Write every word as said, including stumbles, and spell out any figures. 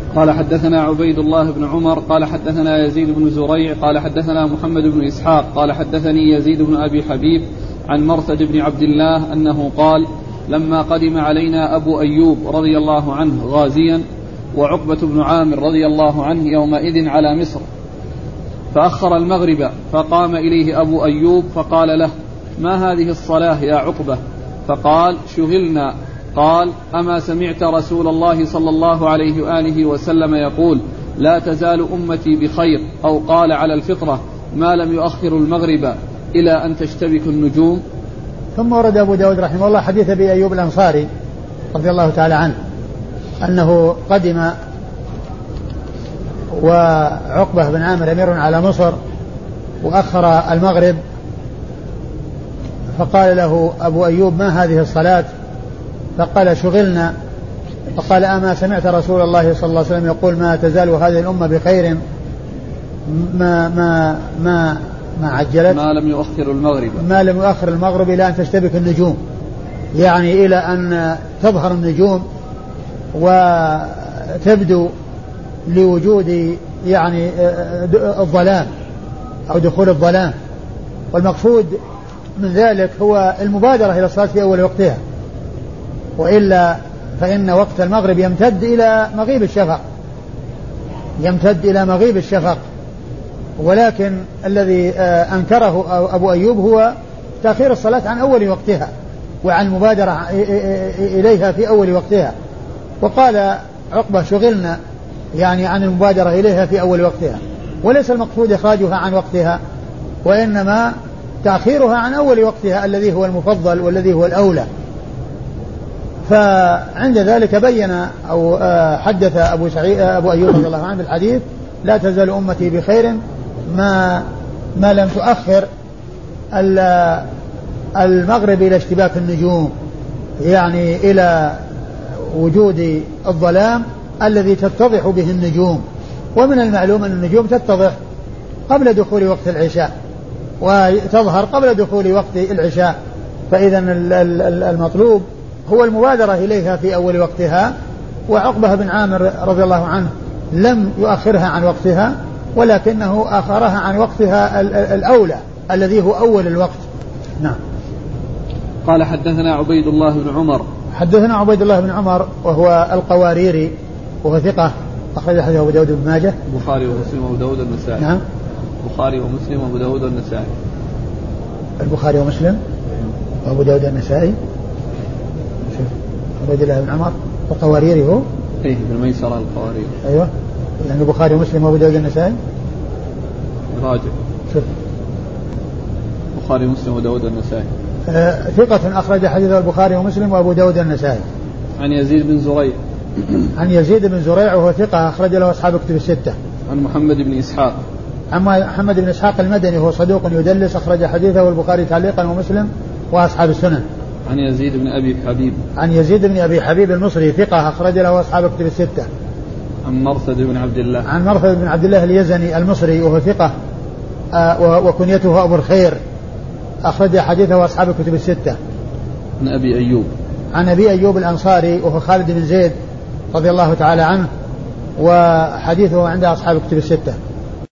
قال حدثنا عبيد الله بن عمر قال حدثنا يزيد بن زريع قال حدثنا محمد بن إسحاق قال حدثني يزيد بن أبي حبيب عن مرثد بن عبد الله أنه قال لما قدم علينا أبو أيوب رضي الله عنه غازيا وعقبة بن عامر رضي الله عنه يومئذ على مصر فأخر المغرب فقام إليه أبو أيوب فقال له ما هذه الصلاة يا عقبة؟ فقال شغلنا. قال أما سمعت رسول الله صلى الله عليه وآله وسلم يقول لا تزال أمتي بخير أو قال على الفطرة ما لم يؤخر المغرب إلى أن تشتبك النجوم. ثم ورد أبو داود رحمه الله حديث أبي أيوب الأنصاري رضي الله تعالى عنه أنه قدم وعقبة بن عامر أمير على مصر وأخر المغرب فقال له أبو أيوب ما هذه الصلاة؟ فقال شغلنا. فقال أما سمعت رسول الله صلى الله عليه وسلم يقول ما تزال هذه الأمة بخير ما ما ما ما عجلت ما لم يؤخر المغرب ما لم يؤخر المغرب إلى أن تشتبك النجوم، يعني إلى أن تظهر النجوم وتبدو لوجود يعني الظلام أو دخول الظلام. والمقصود من ذلك هو المبادرة إلى الصلاة في أول وقتها، وإلا فإن وقت المغرب يمتد إلى مغيب الشفق يمتد إلى مغيب الشفق ولكن الذي أنكره أبو أيوب هو تأخير الصلاة عن أول وقتها وعن المبادرة إليها في أول وقتها. وقال عقبة شغلنا يعني عن المبادرة إليها في أول وقتها، وليس المقصود إخراجها عن وقتها وإنما تأخيرها عن أول وقتها الذي هو المفضل والذي هو الأولى. فعند ذلك بين أو حدث أبو, سعيد أبو أيوب رضي الله عنه بالحديث لا تزال أمتي بخير ما, ما لم تؤخر المغرب إلى اشتباك النجوم، يعني إلى وجود الظلام الذي تتضح به النجوم. ومن المعلوم أن النجوم تتضح قبل دخول وقت العشاء وتظهر قبل دخول وقت العشاء، فإذا المطلوب هو المبادرة إليها في أول وقتها. وعقبة بن عامر رضي الله عنه لم يؤخرها عن وقتها ولكنه أخرها عن وقتها الأولى الذي هو أول الوقت. نعم. قال حدثنا عبيد الله بن عمر حدثنا عبيد الله بن عمر وهو القواريري وهو ثقة أخرج حديثه أبو داود بن ماجه البخاري ومسلم وأبو داود النسائي. نعم. البخاري ومسلم وأبو داود النسائي. البخاري ومسلم وأبو داود النسائي. عبيد الله بن عمر القواريري هو إيه بالميسرة القواريري. أيوة يعني البخاري ومسلم وأبو داود النسائي. راجع شوف البخاري ومسلم وأبو داود النسائي. آه ثقة أخرج حديث البخاري ومسلم وأبو داود النسائي. عن يزيد بن زريع عن يزيد بن زريع وهو ثقة أخرج له أصحاب كتب الستة. عن محمد بن إسحاق عن محمد بن إسحاق المدني هو صدوق يدلس أخرج حديثه البخاري تعليقا ومسلم وأصحاب السنن. عن يزيد بن أبي حبيب عن يزيد بن أبي حبيب المصري ثقة أخرج له أصحاب كتب الستة. عن مرثد بن عبد الله عن مرثد بن عبد الله اليزني المصري وهو ثقة آه وكنيته أبو الخير أخرج حديثه أصحاب كتب الستة. عن أبي أيوب عن أبي أيوب الأنصاري وهو خالد بن زيد رضي الله تعالى عنه وحديثه عند أصحاب كتب الستة.